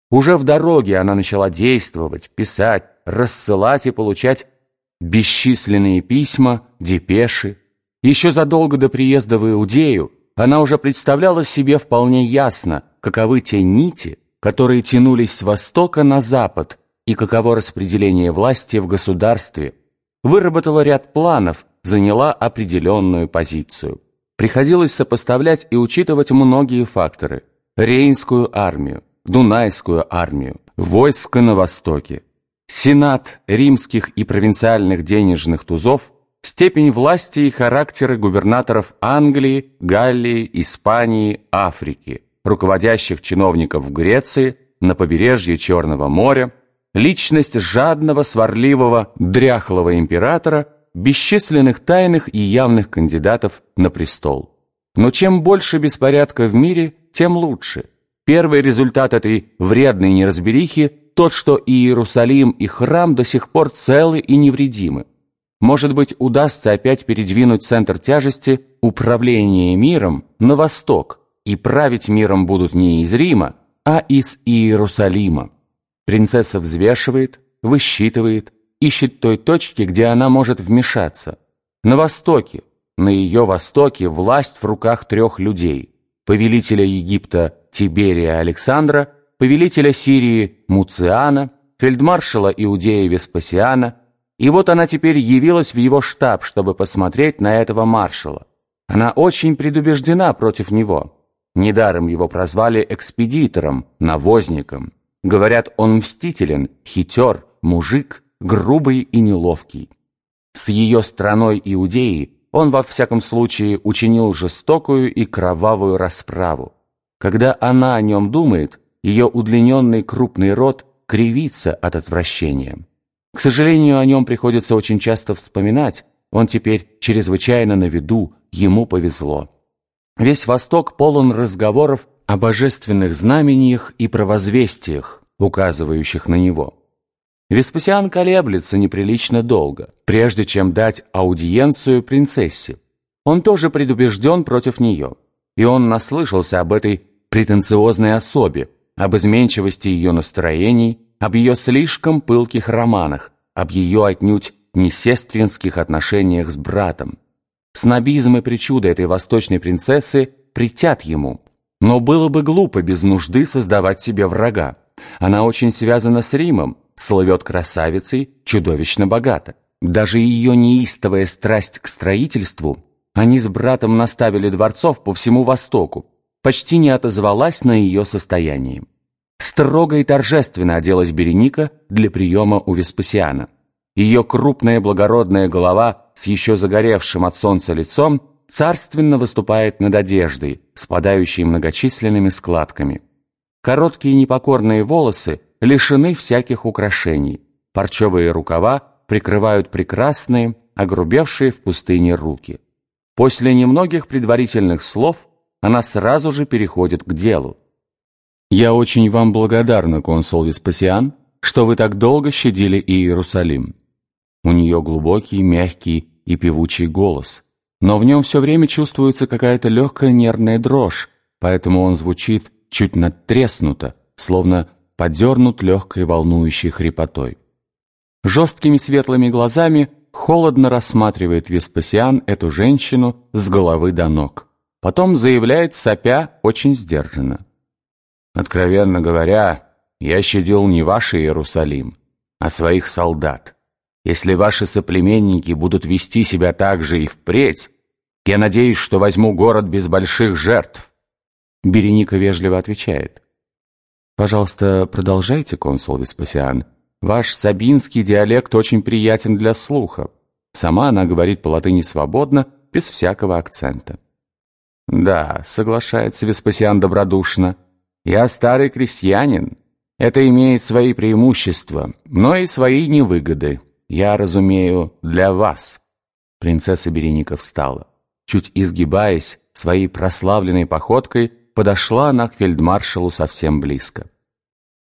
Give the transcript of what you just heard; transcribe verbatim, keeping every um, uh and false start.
Уже в дороге она начала действовать, писать, рассылать и получать бесчисленные письма, депеши. Еще задолго до приезда в Иудею она уже представляла себе вполне ясно, каковы те нити, которые тянулись с востока на запад, и каково распределение власти в государстве. Выработала ряд планов, заняла определенную позицию. Приходилось сопоставлять и учитывать многие факторы: Рейнскую армию, Дунайскую армию, войско на востоке, сенат римских и провинциальных денежных тузов, степень власти и характеры губернаторов Англии, Галлии, Испании, Африки, руководящих чиновников в Греции, на побережье Черного моря, личность жадного, сварливого, дряхлого императора, бесчисленных тайных и явных кандидатов на престол. Но чем больше беспорядка в мире, тем лучше. Первый результат этой вредной неразберихи – тот, что и Иерусалим, и храм до сих пор целы и невредимы. Может быть, удастся опять передвинуть центр тяжести управления миром на восток, и править миром будут не из Рима, а из Иерусалима. Принцесса взвешивает, высчитывает, ищет той точки, где она может вмешаться. На востоке, на ее востоке власть в руках трех людей: повелителя Египта Тиберия Александра, повелителя Сирии Муциана, фельдмаршала Иудея Веспасиана. И вот она теперь явилась в его штаб, чтобы посмотреть на этого маршала. Она очень предубеждена против него. Недаром его прозвали экспедитором, навозником. Говорят, он мстителен, хитер, мужик, грубый и неловкий. С ее страной Иудеи он во всяком случае учинил жестокую и кровавую расправу. Когда она о нем думает, ее удлиненный крупный рот кривится от отвращения. К сожалению, о нем приходится очень часто вспоминать, он теперь чрезвычайно на виду, ему повезло. Весь Восток полон разговоров о божественных знамениях и провозвестиях, указывающих на него. Веспасиан колеблется неприлично долго, прежде чем дать аудиенцию принцессе. Он тоже предубежден против нее, и он наслышался об этой претенциозной особе, об изменчивости ее настроений, об ее слишком пылких романах, об ее отнюдь не сестринских отношениях с братом. Снобизм и причуды этой восточной принцессы претят ему, но было бы глупо без нужды создавать себе врага. Она очень связана с Римом, слывет красавицей, чудовищно богата. Даже ее неистовая страсть к строительству, они с братом наставили дворцов по всему Востоку, почти не отозвалась на ее состоянии. Строго и торжественно оделась Береника для приема у Веспасиана. Ее крупная благородная голова с еще загоревшим от солнца лицом царственно выступает над одеждой, спадающей многочисленными складками. Короткие непокорные волосы лишены всяких украшений. Парчевые рукава прикрывают прекрасные, огрубевшие в пустыне руки. После немногих предварительных слов она сразу же переходит к делу. «Я очень вам благодарна, консул Веспасиан, что вы так долго щадили Иерусалим». У нее глубокий, мягкий и певучий голос, но в нем все время чувствуется какая-то легкая нервная дрожь, поэтому он звучит чуть надтреснуто, словно подернут легкой волнующей хрипотой. Жесткими светлыми глазами холодно рассматривает Веспасиан эту женщину с головы до ног. Потом заявляет, сопя, очень сдержанно: «Откровенно говоря, я щадил не ваш Иерусалим, а своих солдат. Если ваши соплеменники будут вести себя так же и впредь, я надеюсь, что возьму город без больших жертв». Береника вежливо отвечает: «Пожалуйста, продолжайте, консул Веспасиан. Ваш сабинский диалект очень приятен для слуха». Сама она говорит по-латыни свободно, без всякого акцента. «Да», — соглашается Веспасиан добродушно, — «я старый крестьянин. Это имеет свои преимущества, но и свои невыгоды. Я разумею, для вас». Принцесса Береника встала. Чуть изгибаясь, своей прославленной походкой подошла она к фельдмаршалу совсем близко.